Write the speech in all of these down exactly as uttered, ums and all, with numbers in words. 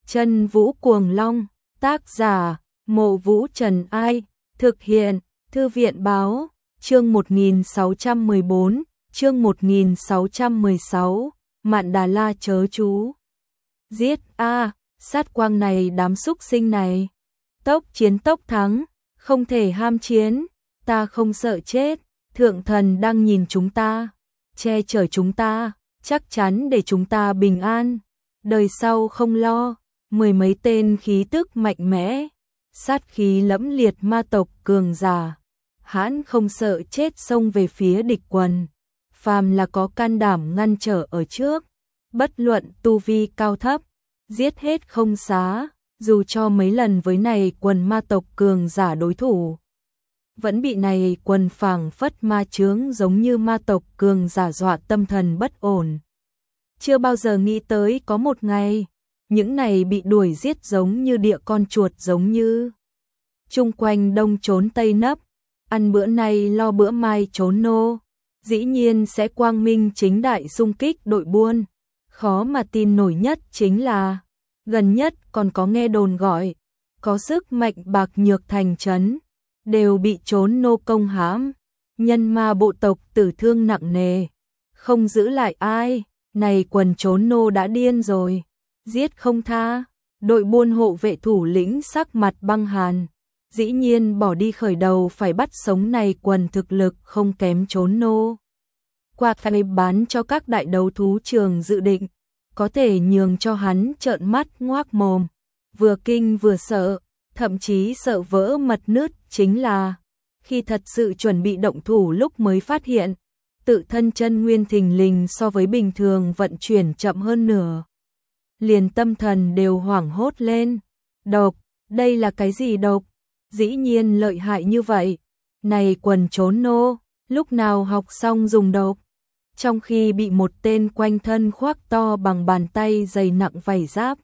Chân Vũ Cuồng Long, tác giả, Mộ Vũ Trần Ai, thực hiện, Thư viện báo, chương một nghìn sáu trăm mười bốn, chương một nghìn sáu trăm mười sáu, Mạn Đà La chớ chú. Giết a, sát quang này đám súc sinh này. Tốc chiến tốc thắng, không thể ham chiến, ta không sợ chết, thượng thần đang nhìn chúng ta, che chở chúng ta, chắc chắn để chúng ta bình an, đời sau không lo. Mười mấy tên khí tức mạnh mẽ, sát khí lẫm liệt ma tộc cường giả, hãn không sợ chết xông về phía địch quần, phàm là có can đảm ngăn trở ở trước, bất luận tu vi cao thấp, giết hết không xá, dù cho mấy lần với này quần ma tộc cường giả đối thủ, vẫn bị này quần phảng phất ma chướng giống như ma tộc cường giả dọa tâm thần bất ổn. Chưa bao giờ nghĩ tới có một ngày những này bị đuổi giết giống như địa con chuột giống như. Chung quanh đông trốn tây nấp, ăn bữa nay lo bữa mai trốn nô, dĩ nhiên sẽ quang minh chính đại xung kích đội buôn. Khó mà tin nổi nhất chính là, gần nhất còn có nghe đồn gọi, có sức mạnh bạc nhược thành trấn, đều bị trốn nô công hãm, nhân ma bộ tộc tử thương nặng nề, không giữ lại ai, này quần trốn nô đã điên rồi. Giết không tha, đội buôn hộ vệ thủ lĩnh sắc mặt băng hàn, dĩ nhiên bỏ đi khởi đầu phải bắt sống này quần thực lực không kém trốn nô. Qua khai bán cho các đại đấu thú trường dự định, có thể nhường cho hắn trợn mắt ngoác mồm, vừa kinh vừa sợ, thậm chí sợ vỡ mật nứt chính là, khi thật sự chuẩn bị động thủ lúc mới phát hiện, tự thân chân nguyên thình lình so với bình thường vận chuyển chậm hơn nửa. Liền tâm thần đều hoảng hốt lên. Độc, đây là cái gì độc? Dĩ nhiên lợi hại như vậy. Này quần trốn nô, lúc nào học xong dùng độc? Trong khi bị một tên quanh thân khoác to bằng bàn tay dày nặng vảy giáp,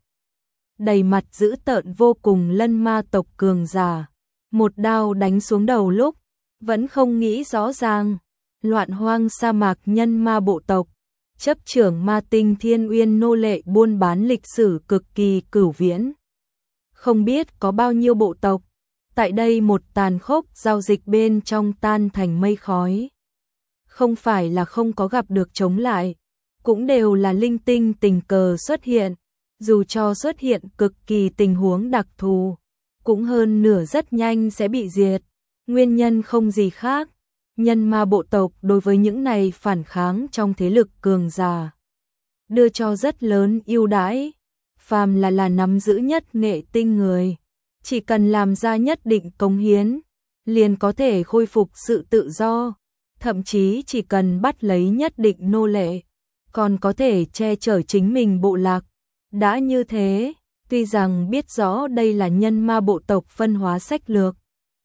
đầy mặt dữ tợn vô cùng lân ma tộc cường giả, một đao đánh xuống đầu lúc, vẫn không nghĩ rõ ràng. Loạn hoang sa mạc nhân ma bộ tộc, chấp trưởng ma tinh thiên uyên nô lệ buôn bán lịch sử cực kỳ cửu viễn. Không biết có bao nhiêu bộ tộc, tại đây một tàn khốc giao dịch bên trong tan thành mây khói. Không phải là không có gặp được chống lại, cũng đều là linh tinh tình cờ xuất hiện, dù cho xuất hiện cực kỳ tình huống đặc thù, cũng hơn nửa rất nhanh sẽ bị diệt. Nguyên nhân không gì khác. Nhân ma bộ tộc đối với những này phản kháng trong thế lực cường giả, đưa cho rất lớn ưu đãi, phàm là là nắm giữ nhất nghệ tinh người, chỉ cần làm ra nhất định cống hiến, liền có thể khôi phục sự tự do, thậm chí chỉ cần bắt lấy nhất định nô lệ, còn có thể che chở chính mình bộ lạc. Đã như thế, tuy rằng biết rõ đây là nhân ma bộ tộc phân hóa sách lược,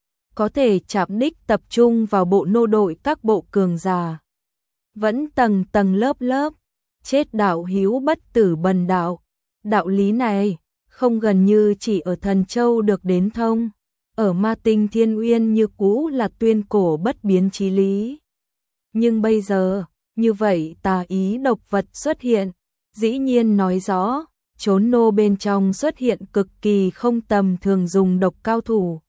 có thể chạm đích tập trung vào bộ nô đội các bộ cường giả. Vẫn tầng tầng lớp lớp, chết đạo hiếu bất tử bần đạo. Đạo lý này, không gần như chỉ ở Thần Châu được đến thông, ở ma tinh thiên uyên như cũ là tuyên cổ bất biến chí lý. Nhưng bây giờ, như vậy tà ý độc vật xuất hiện, dĩ nhiên nói rõ, trốn nô bên trong xuất hiện cực kỳ không tầm thường dùng độc cao thủ.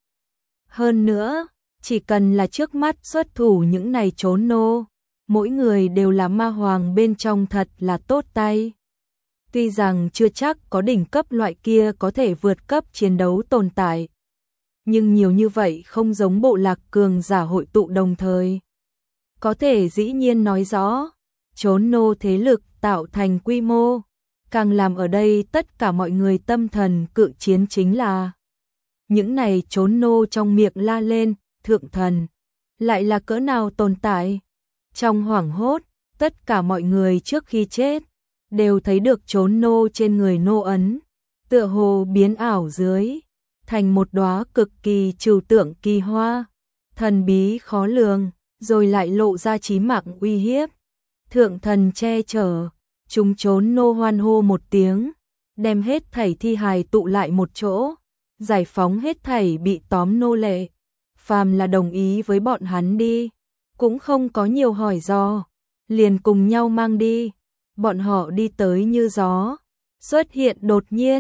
Hơn nữa, chỉ cần là trước mắt xuất thủ những này trốn nô, mỗi người đều là ma hoàng bên trong thật là tốt tay. Tuy rằng chưa chắc có đỉnh cấp loại kia có thể vượt cấp chiến đấu tồn tại, nhưng nhiều như vậy không giống bộ lạc cường giả hội tụ đồng thời. Có thể dĩ nhiên nói rõ, trốn nô thế lực tạo thành quy mô, càng làm ở đây tất cả mọi người tâm thần cự chiến chính là những này trốn nô trong miệng la lên, thượng thần, lại là cỡ nào tồn tại. Trong hoảng hốt, tất cả mọi người trước khi chết, đều thấy được trốn nô trên người nô ấn, tựa hồ biến ảo dưới, thành một đóa cực kỳ trừu tượng kỳ hoa, thần bí khó lường, rồi lại lộ ra chí mạng uy hiếp. Thượng thần che chở, chúng trốn nô hoan hô một tiếng, đem hết thảy thi hài tụ lại một chỗ, giải phóng hết thảy bị tóm nô lệ, phàm là đồng ý với bọn hắn đi, cũng không có nhiều hỏi do, liền cùng nhau mang đi. Bọn họ đi tới như gió, xuất hiện đột nhiên,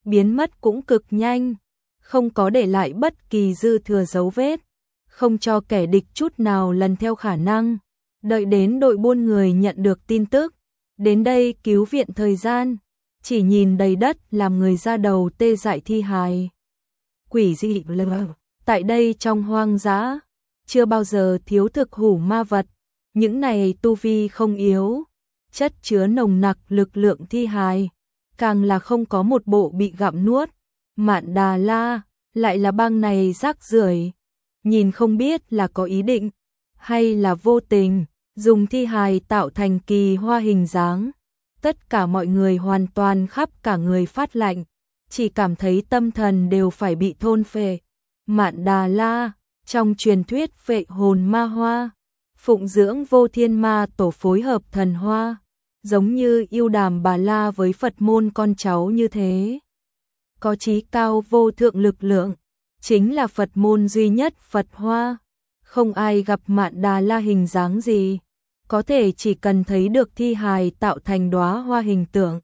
biến mất cũng cực nhanh, không có để lại bất kỳ dư thừa dấu vết, không cho kẻ địch chút nào lần theo khả năng. Đợi đến đội buôn người nhận được tin tức, đến đây cứu viện thời gian, chỉ nhìn đầy đất làm người ra đầu tê dại thi hài. Quỷ dị lờ, tại đây trong hoang dã, chưa bao giờ thiếu thực hủ ma vật, những này tu vi không yếu, chất chứa nồng nặc lực lượng thi hài, càng là không có một bộ bị gặm nuốt. Mạn Đà La lại là bang này rác rưởi, nhìn không biết là có ý định hay là vô tình dùng thi hài tạo thành kỳ hoa hình dáng. Tất cả mọi người hoàn toàn khắp cả người phát lạnh, chỉ cảm thấy tâm thần đều phải bị thôn phệ. Mạn Đà La, trong truyền thuyết phệ hồn ma hoa, phụng dưỡng Vô Thiên Ma Tổ phối hợp thần hoa, giống như Yêu Đàm Bà La với Phật môn con cháu như thế. Có chí cao vô thượng lực lượng, chính là Phật môn duy nhất Phật Hoa. Không ai gặp Mạn Đà La hình dáng gì, có thể chỉ cần thấy được thi hài tạo thành đóa hoa hình tượng.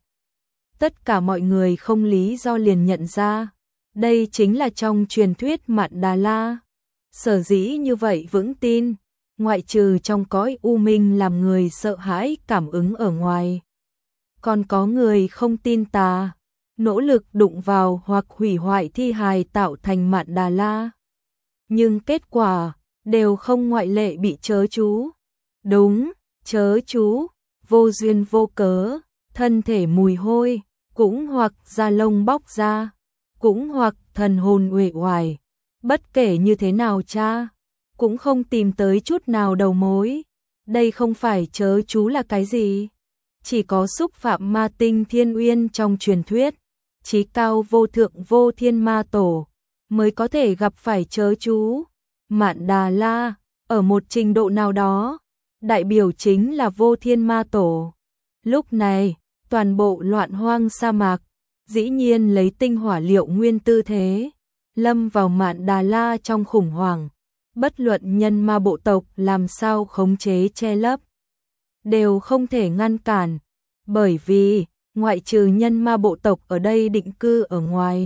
Tất cả mọi người không lý do liền nhận ra, đây chính là trong truyền thuyết Mạn Đà La. Sở dĩ như vậy vững tin, ngoại trừ trong cõi u minh làm người sợ hãi cảm ứng ở ngoài, còn có người không tin tà, nỗ lực đụng vào hoặc hủy hoại thi hài tạo thành Mạn Đà La. Nhưng kết quả đều không ngoại lệ bị chớ chú. Đúng, chớ chú, vô duyên vô cớ, thân thể mùi hôi, cũng hoặc da lông bóc ra, cũng hoặc thần hồn uể oải. Bất kể như thế nào cha, cũng không tìm tới chút nào đầu mối. Đây không phải chớ chú là cái gì? Chỉ có xúc phạm ma tinh thiên uyên trong truyền thuyết, chí cao vô thượng Vô Thiên Ma Tổ mới có thể gặp phải chớ chú. Mạn Đà La, ở một trình độ nào đó, đại biểu chính là Vô Thiên Ma Tổ. Lúc này, toàn bộ loạn hoang sa mạc, dĩ nhiên lấy tinh hỏa liệu nguyên tư thế, lâm vào Mạn Đà La trong khủng hoảng. Bất luận nhân ma bộ tộc làm sao khống chế che lấp, đều không thể ngăn cản, bởi vì, ngoại trừ nhân ma bộ tộc ở đây định cư ở ngoài,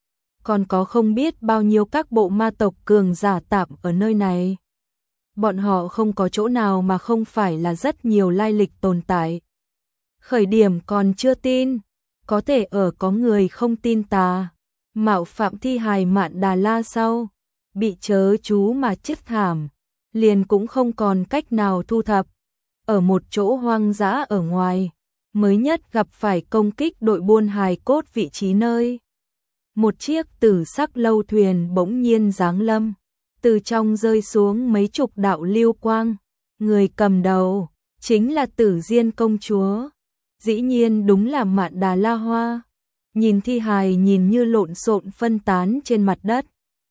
còn có không biết bao nhiêu các bộ ma tộc cường giả tạm ở nơi này. Bọn họ không có chỗ nào mà không phải là rất nhiều lai lịch tồn tại. Khởi điểm còn chưa tin, có thể ở có người không tin tà, mạo phạm thi hài Mạn Đà La sau, bị chớ chú mà chết thảm, liền cũng không còn cách nào thu thập. Ở một chỗ hoang dã ở ngoài, mới nhất gặp phải công kích đội buôn hài cốt vị trí nơi. Một chiếc tử sắc lâu thuyền bỗng nhiên giáng lâm, từ trong rơi xuống mấy chục đạo lưu quang, người cầm đầu chính là Tử Diên công chúa. Dĩ nhiên đúng là Mạn Đà La Hoa. Nhìn thi hài nhìn như lộn xộn phân tán trên mặt đất,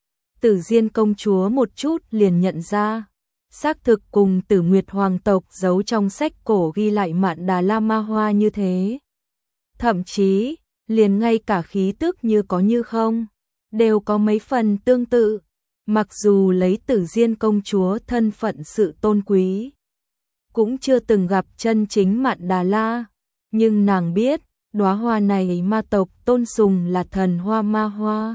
Tử Diên công chúa một chút liền nhận ra, xác thực cùng Tử Nguyệt hoàng tộc giấu trong sách cổ ghi lại Mạn Đà La Ma Hoa như thế. Thậm chí, liền ngay cả khí tức như có như không, đều có mấy phần tương tự. Mặc dù lấy Tử Diên công chúa thân phận sự tôn quý, cũng chưa từng gặp chân chính Mạn Đà La, nhưng nàng biết, đóa hoa này ma tộc tôn sùng là thần hoa ma hoa.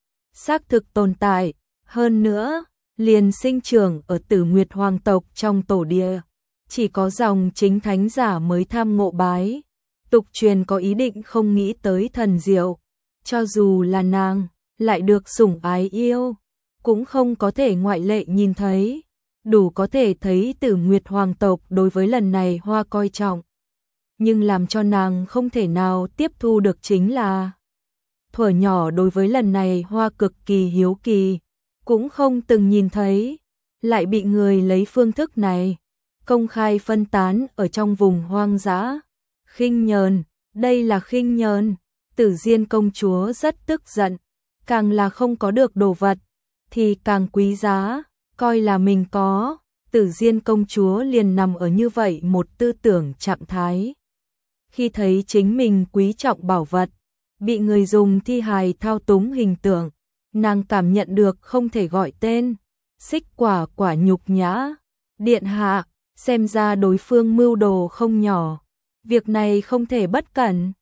Xác thực tồn tại, hơn nữa, liền sinh trưởng ở Tử Nguyệt hoàng tộc trong tổ địa, chỉ có dòng chính thánh giả mới tham ngộ bái. Tục truyền có ý định không nghĩ tới thần diệu, cho dù là nàng, lại được sủng ái yêu, cũng không có thể ngoại lệ nhìn thấy, đủ có thể thấy Tử Nguyệt hoàng tộc đối với lần này hoa coi trọng. Nhưng làm cho nàng không thể nào tiếp thu được chính là, thuở nhỏ đối với lần này hoa cực kỳ hiếu kỳ, cũng không từng nhìn thấy, lại bị người lấy phương thức này, công khai phân tán ở trong vùng hoang dã. Khinh nhờn, đây là khinh nhờn. Tử Diên công chúa rất tức giận, càng là không có được đồ vật, thì càng quý giá, coi là mình có. Tử Diên công chúa liền nằm ở như vậy một tư tưởng trạng thái. Khi thấy chính mình quý trọng bảo vật, bị người dùng thi hài thao túng hình tượng, nàng cảm nhận được không thể gọi tên, xích quả quả nhục nhã. Điện hạ, xem ra đối phương mưu đồ không nhỏ, việc này không thể bất cẩn.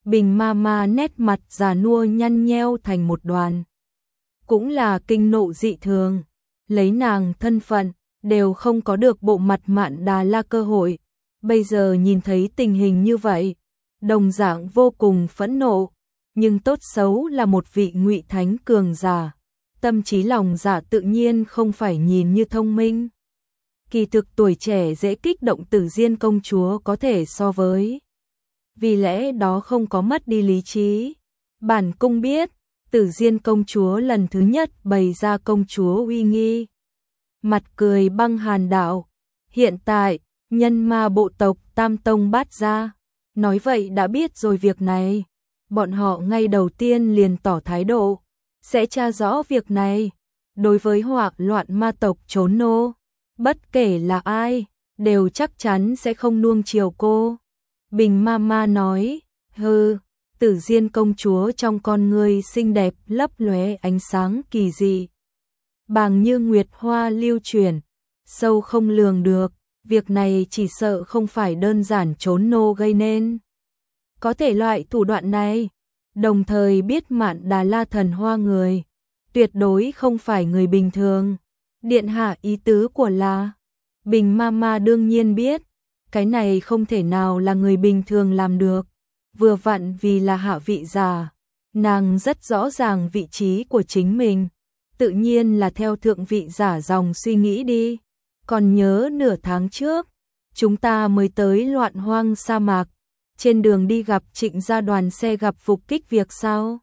Bình ma ma nét mặt già nua nhăn nheo thành một đoàn. Cũng là kinh nộ dị thường, lấy nàng thân phận, đều không có được bộ mặt Mạn Đà La cơ hội. Bây giờ nhìn thấy tình hình như vậy, đồng dạng vô cùng phẫn nộ, nhưng tốt xấu là một vị Ngụy Thánh cường giả. Tâm trí lòng dạ tự nhiên không phải nhìn như thông minh. Kỳ thực tuổi trẻ dễ kích động Tử Diên công chúa có thể so với. Vì lẽ đó không có mất đi lý trí. Bản cung biết, Tử Diên công chúa lần thứ nhất bày ra công chúa uy nghi. Mặt cười băng hàn đạo, hiện tại, nhân ma bộ tộc Tam Tông Bát Gia, nói vậy đã biết rồi việc này. Bọn họ ngay đầu tiên liền tỏ thái độ, sẽ tra rõ việc này. Đối với hoạc loạn ma tộc trốn nô, bất kể là ai, đều chắc chắn sẽ không nuông chiều cô. Bình ma ma nói, hừ, Tử Diên công chúa trong con ngươi xinh đẹp lấp lóe ánh sáng kỳ dị. Bàng như nguyệt hoa lưu chuyển, sâu không lường được, việc này chỉ sợ không phải đơn giản trốn nô gây nên. Có thể loại thủ đoạn này, đồng thời biết Mạn Đà La thần hoa người, tuyệt đối không phải người bình thường. Điện hạ ý tứ của là, Bình ma ma đương nhiên biết, cái này không thể nào là người bình thường làm được. Vừa vặn vì là hạ vị giả, nàng rất rõ ràng vị trí của chính mình, tự nhiên là theo thượng vị giả dòng suy nghĩ đi. Còn nhớ nửa tháng trước, chúng ta mới tới loạn hoang sa mạc, trên đường đi gặp Trịnh gia đoàn xe gặp phục kích việc sao?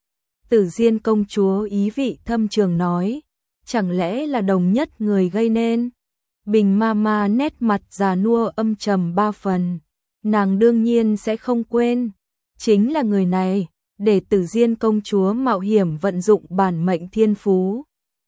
Tử Diên công chúa ý vị thâm trường nói, chẳng lẽ là đồng nhất người gây nên? Bình ma ma nét mặt già nua âm trầm ba phần, nàng đương nhiên sẽ không quên, chính là người này, để Tử Diên công chúa mạo hiểm vận dụng bản mệnh thiên phú.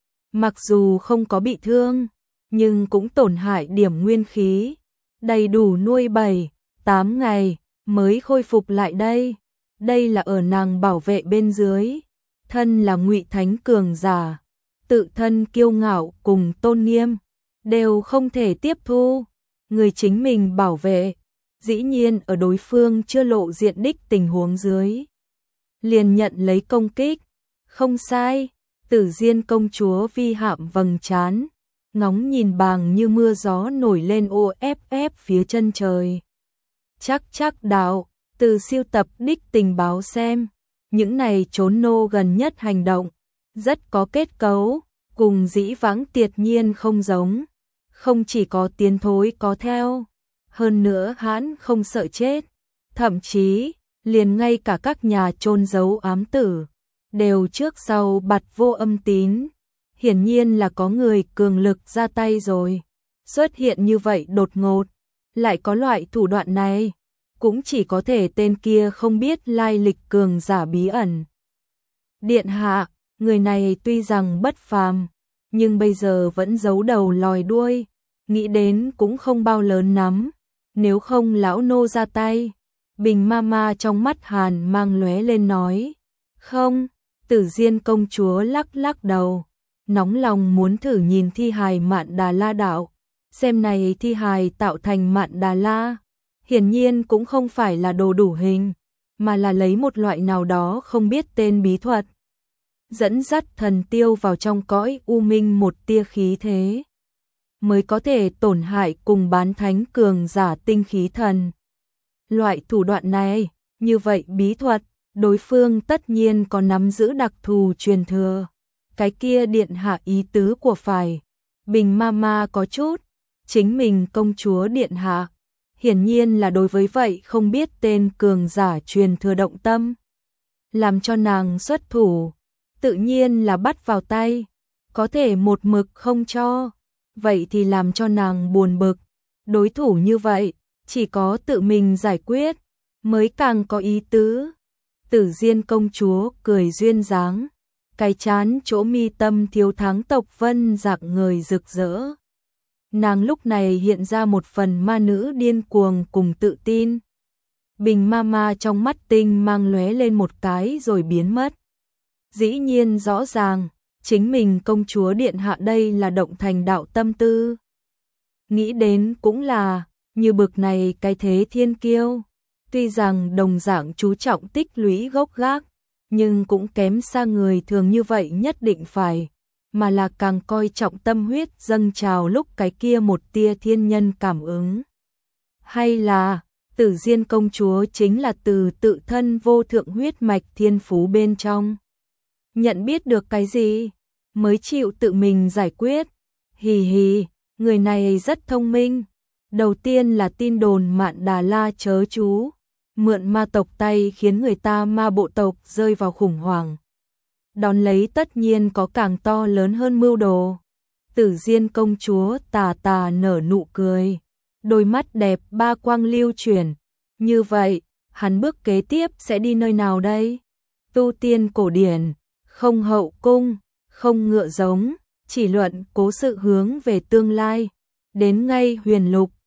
Mặc dù không có bị thương, nhưng cũng tổn hại điểm nguyên khí, đầy đủ nuôi bảy, tám ngày, mới khôi phục lại đây. Đây là ở nàng bảo vệ bên dưới, thân là Ngụy Thánh cường giả, tự thân kiêu ngạo cùng tôn nghiêm, đều không thể tiếp thu, người chính mình bảo vệ, dĩ nhiên ở đối phương chưa lộ diện đích tình huống dưới. Liền nhận lấy công kích, không sai, Tử Diên công chúa vi hạm vầng trán, ngóng nhìn bàng như mưa gió nổi lên ô ép ép phía chân trời. Chắc chắc đạo, từ siêu tập đích tình báo xem, những này trốn nô gần nhất hành động, rất có kết cấu, cùng dĩ vãng tiệt nhiên không giống, không chỉ có tiến thối có theo, hơn nữa hãn không sợ chết, thậm chí, liền ngay cả các nhà chôn giấu ám tử, đều trước sau bặt vô âm tín, hiển nhiên là có người cường lực ra tay rồi, xuất hiện như vậy đột ngột, lại có loại thủ đoạn này, cũng chỉ có thể tên kia không biết lai lịch cường giả bí ẩn. Điện hạ, người này tuy rằng bất phàm, nhưng bây giờ vẫn giấu đầu lòi đuôi, nghĩ đến cũng không bao lớn lắm, nếu không lão nô ra tay. Bình ma ma trong mắt hàn mang lóe lên nói, không, Tử Diên công chúa lắc lắc đầu, nóng lòng muốn thử nhìn thi hài Mạn Đà La đạo, xem này thi hài tạo thành Mạn Đà La, hiển nhiên cũng không phải là đồ đủ hình, mà là lấy một loại nào đó không biết tên bí thuật, dẫn dắt thần tiêu vào trong cõi u minh một tia khí thế, mới có thể tổn hại cùng bán thánh cường giả tinh khí thần. Loại thủ đoạn này, như vậy bí thuật, đối phương tất nhiên có nắm giữ đặc thù truyền thừa. Cái kia điện hạ ý tứ của phải, Bình ma ma có chút, chính mình công chúa điện hạ, hiển nhiên là đối với vậy không biết tên cường giả truyền thừa động tâm. Làm cho nàng xuất thủ, tự nhiên là bắt vào tay, có thể một mực không cho, vậy thì làm cho nàng buồn bực. Đối thủ như vậy, chỉ có tự mình giải quyết, mới càng có ý tứ. Tử Diên công chúa cười duyên dáng, cái chán chỗ mi tâm thiếu tháng tộc vân rạng ngời rực rỡ. Nàng lúc này hiện ra một phần ma nữ điên cuồng cùng tự tin. Bình ma ma trong mắt tinh mang lóe lên một cái rồi biến mất. Dĩ nhiên rõ ràng, chính mình công chúa điện hạ đây là động thành đạo tâm tư. Nghĩ đến cũng là, như bực này cái thế thiên kiêu, Tuy rằng đồng dạng chú trọng tích lũy gốc gác, nhưng cũng kém xa người thường như vậy nhất định phải, mà là càng coi trọng tâm huyết dâng trào lúc cái kia một tia thiên nhân cảm ứng. Hay là, Tử Diên công chúa chính là từ tự thân vô thượng huyết mạch thiên phú bên trong. Nhận biết được cái gì, mới chịu tự mình giải quyết. Hì hì, người này rất thông minh. Đầu tiên là tin đồn Mạn Đà La chớ chú, mượn ma tộc tay khiến người ta ma bộ tộc rơi vào khủng hoảng. Đón lấy tất nhiên có càng to lớn hơn mưu đồ. Tử Diên công chúa tà tà nở nụ cười, đôi mắt đẹp ba quang lưu chuyển. Như vậy, hắn bước kế tiếp sẽ đi nơi nào đây? Tu tiên cổ điển, không hậu cung, không ngựa giống, chỉ luận cố sự hướng về tương lai. Đến ngay huyền lục,